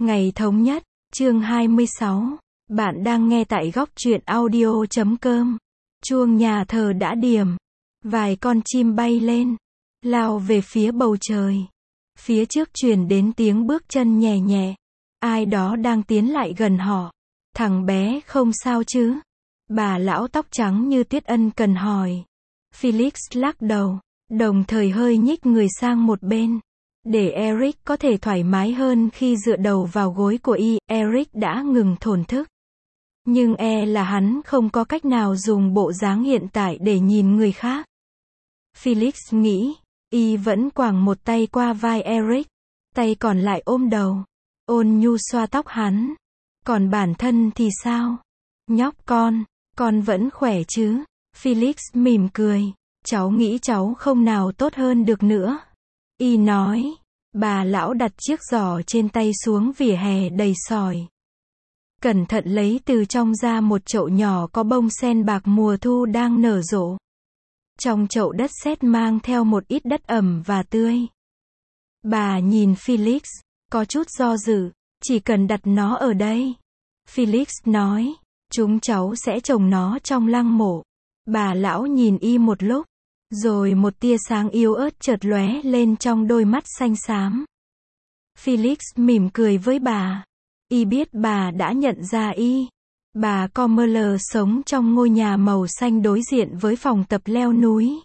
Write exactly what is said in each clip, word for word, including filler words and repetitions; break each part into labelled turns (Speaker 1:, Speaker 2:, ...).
Speaker 1: Ngày thống nhất, chương hai mươi sáu. Bạn đang nghe tại góc truyện audio chấm com. Chuông nhà thờ đã điểm. Vài con chim bay lên, lao về phía bầu trời. Phía trước truyền đến tiếng bước chân nhẹ nhẹ. Ai đó đang tiến lại gần họ. Thằng bé không sao chứ? Bà lão tóc trắng như tuyết ân cần hỏi. Felix lắc đầu, đồng thời hơi nhích người sang một bên. Để Eric có thể thoải mái hơn khi dựa đầu vào gối của y, Eric đã ngừng thổn thức. Nhưng e là hắn không có cách nào dùng bộ dáng hiện tại để nhìn người khác. Felix nghĩ, y vẫn quàng một tay qua vai Eric, tay còn lại ôm đầu, ôn nhu xoa tóc hắn. Còn bản thân thì sao? Nhóc con, con vẫn khỏe chứ? Felix mỉm cười, cháu nghĩ cháu không nào tốt hơn được nữa. Y nói, bà lão đặt chiếc giỏ trên tay xuống vỉa hè đầy sỏi. Cẩn thận lấy từ trong ra một chậu nhỏ có bông sen bạc mùa thu đang nở rộ. Trong chậu đất sét mang theo một ít đất ẩm và tươi. Bà nhìn Felix, có chút do dự, chỉ cần đặt nó ở đây. Felix nói, chúng cháu sẽ trồng nó trong lăng mộ. Bà lão nhìn y một lúc, rồi một tia sáng yếu ớt chợt lóe lên trong đôi mắt xanh xám. Felix mỉm cười với bà. Y biết bà đã nhận ra y. Bà Commerle sống trong ngôi nhà màu xanh đối diện với phòng tập leo núi.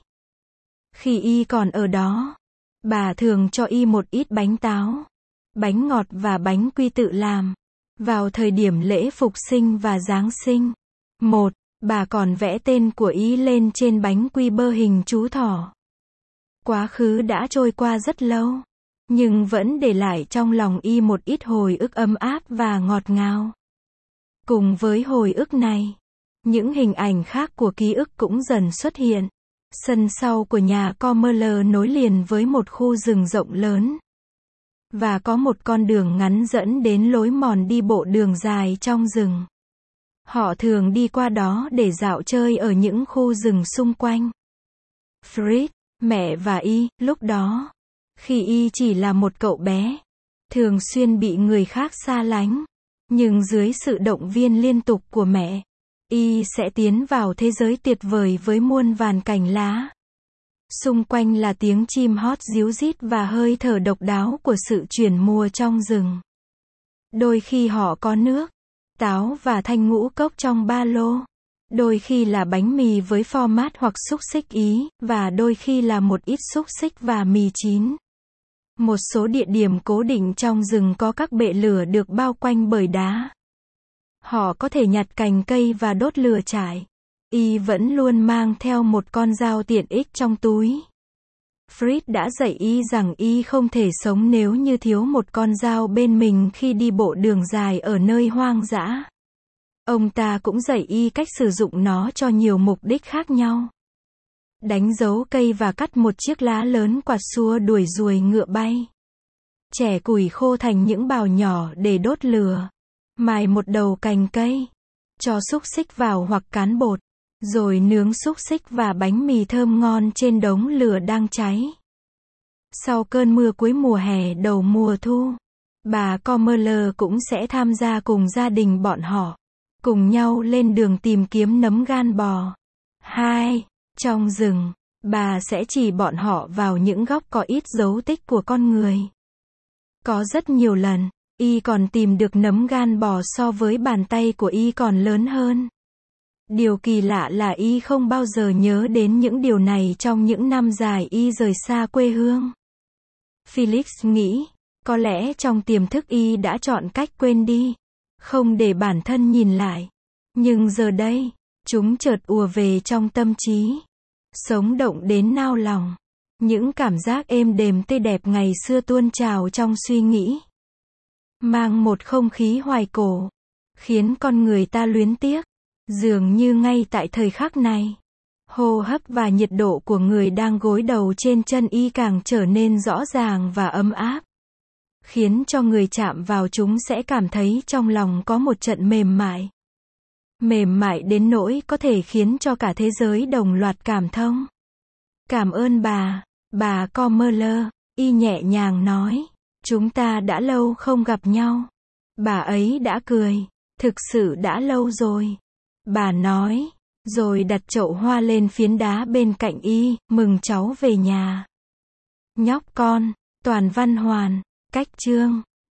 Speaker 1: Khi y còn ở đó, bà thường cho y một ít bánh táo, bánh ngọt và bánh quy tự làm. Vào thời điểm lễ Phục sinh và Giáng sinh. Một, bà còn vẽ tên của y lên trên bánh quy bơ hình chú thỏ. Quá khứ đã trôi qua rất lâu, nhưng vẫn để lại trong lòng y một ít hồi ức ấm áp và ngọt ngào. Cùng với hồi ức này, những hình ảnh khác của ký ức cũng dần xuất hiện. Sân sau của nhà Commerle nối liền với một khu rừng rộng lớn. Và có một con đường ngắn dẫn đến lối mòn đi bộ đường dài trong rừng. Họ thường đi qua đó để dạo chơi ở những khu rừng xung quanh. Fritz, mẹ và y, lúc đó, khi y chỉ là một cậu bé, thường xuyên bị người khác xa lánh. Nhưng dưới sự động viên liên tục của mẹ, y sẽ tiến vào thế giới tuyệt vời với muôn vàn cành lá. Xung quanh là tiếng chim hót ríu rít và hơi thở độc đáo của sự chuyển mùa trong rừng. Đôi khi họ có nước, táo và thanh ngũ cốc trong ba lô. Đôi khi là bánh mì với phô mát hoặc xúc xích Ý, và đôi khi là một ít xúc xích và mì chín. Một số địa điểm cố định trong rừng có các bệ lửa được bao quanh bởi đá. Họ có thể nhặt cành cây và đốt lửa trại. Y vẫn luôn mang theo một con dao tiện ích trong túi. Fritz đã dạy y rằng y không thể sống nếu như thiếu một con dao bên mình khi đi bộ đường dài ở nơi hoang dã. Ông ta cũng dạy y cách sử dụng nó cho nhiều mục đích khác nhau. Đánh dấu cây và cắt một chiếc lá lớn quạt xua đuổi ruồi ngựa bay. Chẻ củi khô thành những bào nhỏ để đốt lửa. Mài một đầu cành cây. Cho xúc xích vào hoặc cán bột. Rồi nướng xúc xích và bánh mì thơm ngon trên đống lửa đang cháy. Sau cơn mưa cuối mùa hè đầu mùa thu, bà Commerle cũng sẽ tham gia cùng gia đình bọn họ. Cùng nhau lên đường tìm kiếm nấm gan bò. Hai. Trong rừng, bà sẽ chỉ bọn họ vào những góc có ít dấu tích của con người. Có rất nhiều lần, y còn tìm được nấm gan bò so với bàn tay của y còn lớn hơn. Điều kỳ lạ là y không bao giờ nhớ đến những điều này trong những năm dài y rời xa quê hương. Felix nghĩ, có lẽ trong tiềm thức y đã chọn cách quên đi, không để bản thân nhìn lại. Nhưng giờ đây, chúng chợt ùa về trong tâm trí. Sống động đến nao lòng. Những cảm giác êm đềm tươi đẹp ngày xưa tuôn trào trong suy nghĩ. Mang một không khí hoài cổ, khiến con người ta luyến tiếc. Dường như ngay tại thời khắc này, hô hấp và nhiệt độ của người đang gối đầu trên chân y càng trở nên rõ ràng và ấm áp. Khiến cho người chạm vào chúng sẽ cảm thấy trong lòng có một trận mềm mại. Mềm mại đến nỗi có thể khiến cho cả thế giới đồng loạt cảm thông. Cảm ơn bà, bà Commerle, y nhẹ nhàng nói. Chúng ta đã lâu không gặp nhau. Bà ấy đã cười. Thực sự đã lâu rồi. Bà nói. Rồi đặt chậu hoa lên phiến đá bên cạnh y, mừng cháu về nhà. Nhóc con. Toàn Văn Hoàn. Cách chương.